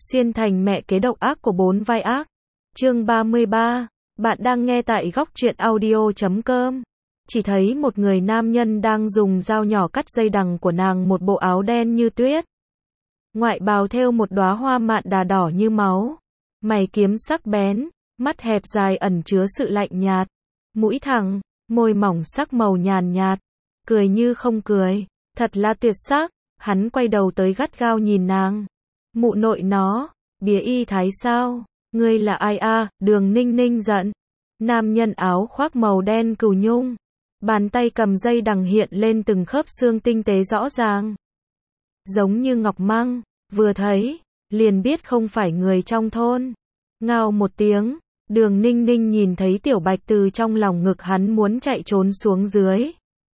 Xuyên thành mẹ kế độc ác của 4 vai ác. Chương 33. Bạn đang nghe tại góc truyện audio.com. Chỉ thấy một người nam nhân đang dùng dao nhỏ cắt dây đằng của nàng một bộ áo đen như tuyết. Ngoại bào thêu một đóa hoa mạn đà đỏ như máu. Mày kiếm sắc bén, mắt hẹp dài ẩn chứa sự lạnh nhạt. Mũi thẳng, môi mỏng sắc màu nhàn nhạt. Cười như không cười, thật là tuyệt sắc. Hắn quay đầu tới gắt gao nhìn nàng. Mụ nội nó, bía y thái sao? Ngươi là ai a? Đường Ninh Ninh giận. Nam nhân áo khoác màu đen cừu nhung. Bàn tay cầm dây đằng hiện lên từng khớp xương tinh tế rõ ràng. Giống như ngọc măng, vừa thấy, liền biết không phải người trong thôn. Ngao một tiếng, Đường Ninh Ninh nhìn thấy Tiểu Bạch từ trong lòng ngực hắn muốn chạy trốn xuống dưới.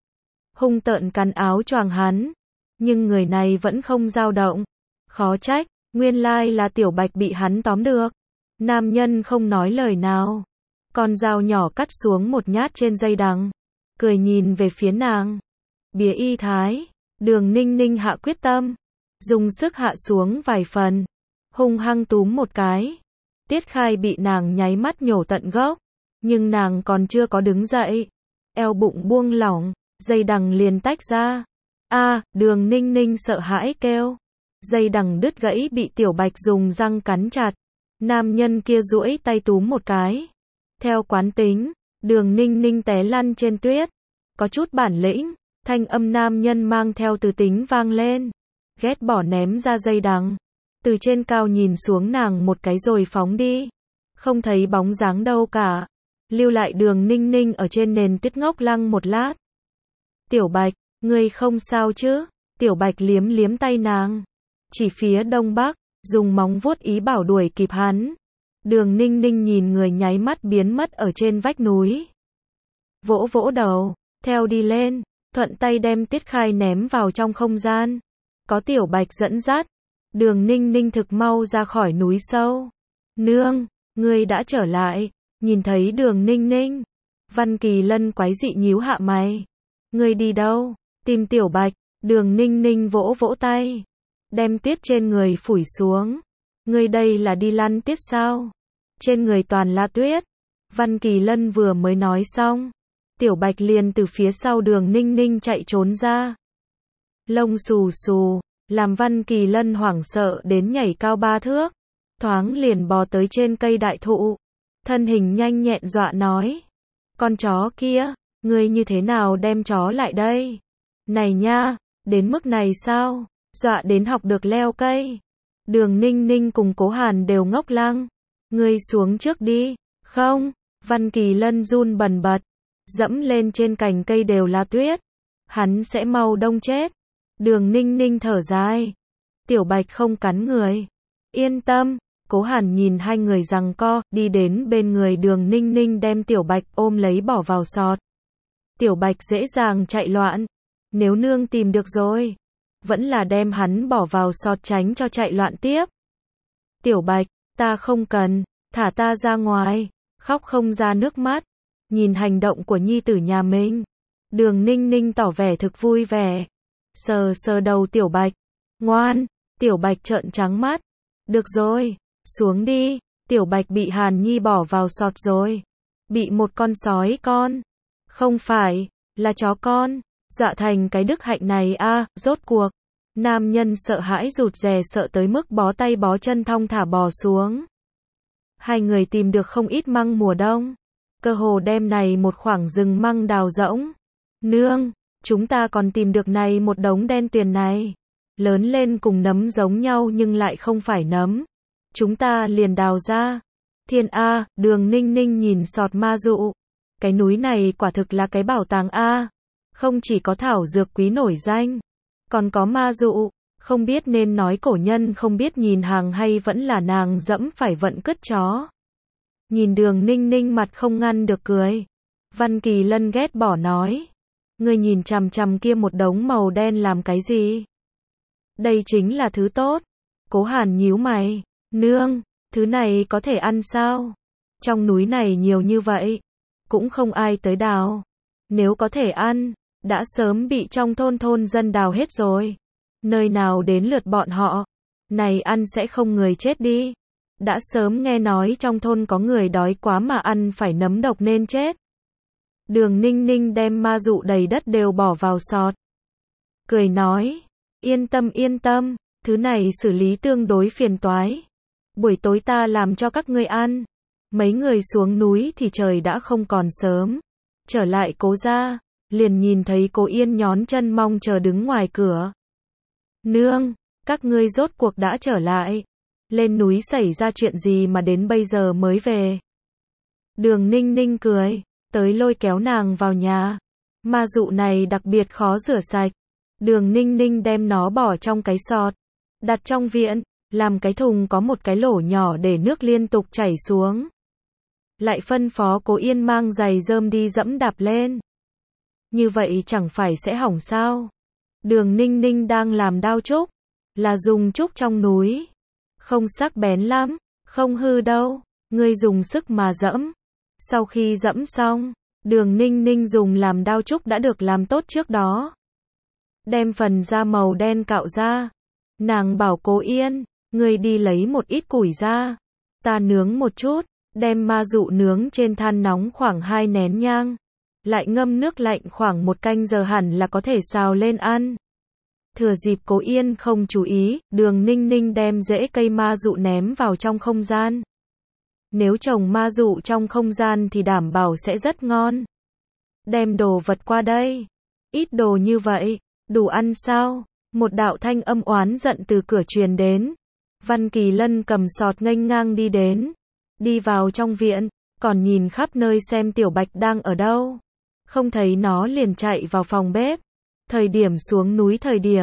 Hung tợn cắn áo choàng hắn, nhưng người này vẫn không dao động. Khó trách, nguyên lai là Tiểu Bạch bị hắn tóm được. Nam nhân không nói lời nào. Con dao nhỏ cắt xuống một nhát trên dây đằng. Cười nhìn về phía nàng. Bía y thái. Đường Ninh Ninh hạ quyết tâm. Dùng sức hạ xuống vài phần. Hung hăng túm một cái. Tiết Khai bị nàng nháy mắt nhổ tận gốc. Nhưng nàng còn chưa có đứng dậy. Eo bụng buông lỏng. Dây đằng liền tách ra. Đường Ninh Ninh sợ hãi kêu. Dây đằng đứt gãy bị Tiểu Bạch dùng răng cắn chặt. Nam nhân kia duỗi tay túm một cái. Theo quán tính, Đường Ninh Ninh té lăn trên tuyết. Có chút bản lĩnh, thanh âm nam nhân mang theo từ tính vang lên. Ghét bỏ ném ra dây đằng. Từ trên cao nhìn xuống nàng một cái rồi phóng đi. Không thấy bóng dáng đâu cả. Lưu lại Đường Ninh Ninh ở trên nền tuyết ngốc lăng một lát. Tiểu Bạch, ngươi không sao chứ? Tiểu Bạch liếm liếm tay nàng. Chỉ phía đông bắc, dùng móng vuốt ý bảo đuổi kịp hắn. Đường Ninh Ninh nhìn người nháy mắt biến mất ở trên vách núi. Vỗ vỗ đầu, theo đi lên, thuận tay đem Tiết Khai ném vào trong không gian. Có Tiểu Bạch dẫn dắt, Đường Ninh Ninh thực mau ra khỏi núi sâu. Nương, ngươi đã trở lại. Nhìn thấy Đường Ninh Ninh, Văn Kỳ Lân quái dị nhíu hạ mày. Ngươi đi đâu? Tìm Tiểu Bạch. Đường Ninh Ninh vỗ vỗ tay, đem tuyết trên người phủi xuống. Ngươi đây là đi lăn tuyết sao? Trên người toàn là tuyết. Văn Kỳ Lân vừa mới nói xong, Tiểu Bạch liền từ phía sau Đường Ninh Ninh chạy trốn ra. Lông xù xù, làm Văn Kỳ Lân hoảng sợ đến nhảy cao 3 thước, thoáng liền bò tới trên cây đại thụ. Thân hình nhanh nhẹn dọa nói: con chó kia, ngươi như thế nào đem chó lại đây? Này nha, đến mức này sao? Dọa đến học được leo cây. Đường Ninh Ninh cùng Cố Hàn đều ngốc lăng. Ngươi xuống trước đi. Không. Văn Kỳ Lân run bần bật. Dẫm lên trên cành cây đều là tuyết. Hắn sẽ mau đông chết. Đường Ninh Ninh thở dài. Tiểu Bạch không cắn người. Yên tâm. Cố Hàn nhìn hai người giằng co, đi đến bên người Đường Ninh Ninh đem Tiểu Bạch ôm lấy bỏ vào sọt. Tiểu Bạch dễ dàng chạy loạn. Nếu nương tìm được rồi, vẫn là đem hắn bỏ vào sọt tránh cho chạy loạn tiếp. Tiểu Bạch, ta không cần, thả ta ra ngoài. Khóc không ra nước mắt. Nhìn hành động của nhi tử nhà mình, Đường Ninh Ninh tỏ vẻ thực vui vẻ. Sờ sờ đầu Tiểu Bạch. Ngoan. Tiểu Bạch trợn trắng mắt. Được rồi, xuống đi. Tiểu Bạch bị Hàn Nhi bỏ vào sọt rồi. Bị một con sói con. Không phải, là chó con. Dọa thành cái đức hạnh này rốt cuộc. Nam nhân sợ hãi rụt rè sợ tới mức bó tay bó chân thong thả bò xuống. Hai người tìm được không ít măng mùa đông. Cơ hồ đem này một khoảng rừng măng đào rỗng. Nương, chúng ta còn tìm được này một đống đen tuyền này. Lớn lên cùng nấm giống nhau nhưng lại không phải nấm. Chúng ta liền đào ra. Thiên Đường Ninh Ninh nhìn sọt ma dụ. Cái núi này quả thực là cái bảo tàng Không chỉ có thảo dược quý nổi danh, còn có ma dụ. Không biết nên nói cổ nhân không biết nhìn hàng hay vẫn là nàng dẫm phải vận cứt chó. Nhìn Đường Ninh Ninh mặt không ngăn được cười. Văn Kỳ Lân ghét bỏ nói: ngươi nhìn chằm chằm kia một đống màu đen làm cái gì? Đây chính là thứ tốt. Cố Hàn nhíu mày. Nương, thứ này có thể ăn sao? Trong núi này nhiều như vậy, cũng không ai tới đào. Nếu có thể ăn, đã sớm bị trong thôn dân đào hết rồi. Nơi nào đến lượt bọn họ. Này ăn sẽ không người chết đi. Đã sớm nghe nói trong thôn có người đói quá mà ăn phải nấm độc nên chết. Đường Ninh Ninh đem ma dụ đầy đất đều bỏ vào sọt. Cười nói, yên tâm, thứ này xử lý tương đối phiền toái. Buổi tối ta làm cho các ngươi ăn. Mấy người xuống núi thì trời đã không còn sớm. Trở lại Cố gia, liền nhìn thấy Cố Yên nhón chân mong chờ đứng ngoài cửa. Nương, các ngươi rốt cuộc đã trở lại. Lên núi xảy ra chuyện gì mà đến bây giờ mới về? Đường Ninh Ninh cười, tới lôi kéo nàng vào nhà. Ma dụ này đặc biệt khó rửa sạch. Đường Ninh Ninh đem nó bỏ trong cái sọt, đặt trong viện, làm cái thùng có một cái lỗ nhỏ để nước liên tục chảy xuống. Lại phân phó Cố Yên mang giày rơm đi dẫm đạp lên. Như vậy chẳng phải sẽ hỏng sao? Đường Ninh Ninh đang làm đao trúc, là dùng trúc trong núi. Không sắc bén lắm, không hư đâu, ngươi dùng sức mà dẫm. Sau khi dẫm xong, Đường Ninh Ninh dùng làm đao trúc đã được làm tốt trước đó. Đem phần da màu đen cạo ra. Nàng bảo Cố Yên, ngươi đi lấy một ít củi ra. Ta nướng một chút, đem ma dụ nướng trên than nóng khoảng 2 nén nhang. Lại ngâm nước lạnh khoảng 1 canh giờ hẳn là có thể xào lên ăn. Thừa dịp Cố Yên không chú ý, Đường Ninh Ninh đem rễ cây ma dụ ném vào trong không gian. Nếu trồng ma dụ trong không gian thì đảm bảo sẽ rất ngon. Đem đồ vật qua đây. Ít đồ như vậy, đủ ăn sao? Một đạo thanh âm oán giận từ cửa truyền đến. Văn Kỳ Lân cầm sọt nghênh ngang đi đến. Đi vào trong viện, còn nhìn khắp nơi xem Tiểu Bạch đang ở đâu. Không thấy nó liền chạy vào phòng bếp. Thời điểm xuống núi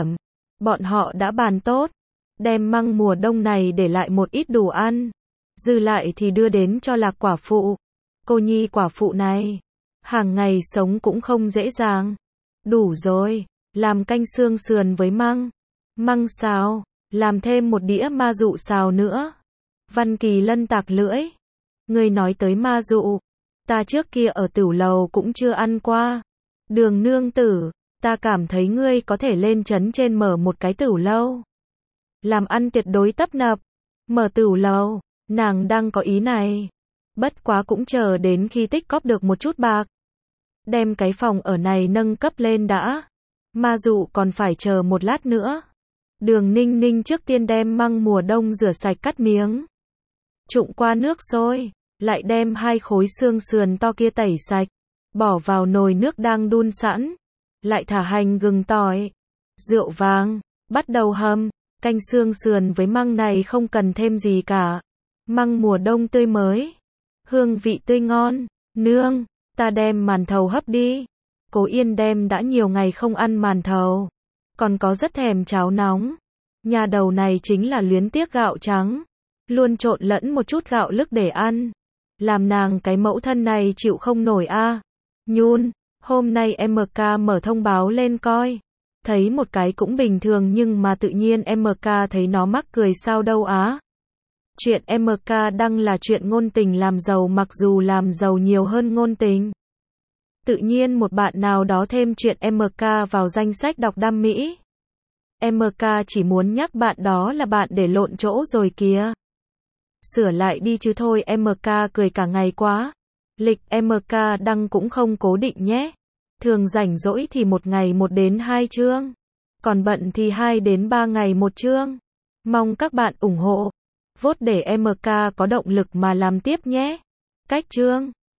bọn họ đã bàn tốt. Đem măng mùa đông này để lại một ít đủ ăn. Dư lại thì đưa đến cho Lạc quả phụ. Cô nhi quả phụ này, hàng ngày sống cũng không dễ dàng. Đủ rồi, làm canh xương sườn với măng. Măng xào, làm thêm một đĩa ma dụ xào nữa. Văn Kỳ Lân tạc lưỡi. Ngươi nói tới ma dụ, ta trước kia ở Tửu Lầu cũng chưa ăn qua. Đường nương tử, ta cảm thấy ngươi có thể lên trấn trên mở một cái Tửu Lâu. Làm ăn tuyệt đối tấp nập. Mở Tửu Lầu, nàng đang có ý này. Bất quá cũng chờ đến khi tích cóp được một chút bạc. Đem cái phòng ở này nâng cấp lên đã. Ma dụ còn phải chờ một lát nữa. Đường Ninh Ninh trước tiên đem măng mùa đông rửa sạch cắt miếng. Trụng qua nước sôi, lại đem 2 khối xương sườn to kia tẩy sạch, bỏ vào nồi nước đang đun sẵn, lại thả hành gừng tỏi, rượu vang, bắt đầu hầm. Canh xương sườn với măng này không cần thêm gì cả. Măng mùa đông tươi mới, hương vị tươi ngon. Nương, ta đem màn thầu hấp đi. Cố Yên đem đã nhiều ngày không ăn màn thầu, còn có rất thèm cháo nóng. Nhà đầu này chính là luyến tiếc gạo trắng, luôn trộn lẫn một chút gạo lứt để ăn. Làm nàng cái mẫu thân này chịu không nổi a. Nhun, hôm nay MK mở thông báo lên coi. Thấy một cái cũng bình thường nhưng mà tự nhiên MK thấy nó mắc cười sao đâu á. Chuyện MK đăng là chuyện ngôn tình làm giàu, mặc dù làm giàu nhiều hơn ngôn tình. Tự nhiên một bạn nào đó thêm chuyện MK vào danh sách đọc đam mỹ. MK chỉ muốn nhắc bạn đó là bạn để lộn chỗ rồi kìa. Sửa lại đi chứ thôi, MK cười cả ngày quá. Lịch MK đăng cũng không cố định nhé. Thường rảnh rỗi thì một ngày 1 đến 2 chương. Còn bận thì 2 đến 3 ngày 1 chương. Mong các bạn ủng hộ. Vote để MK có động lực mà làm tiếp nhé. Cách chương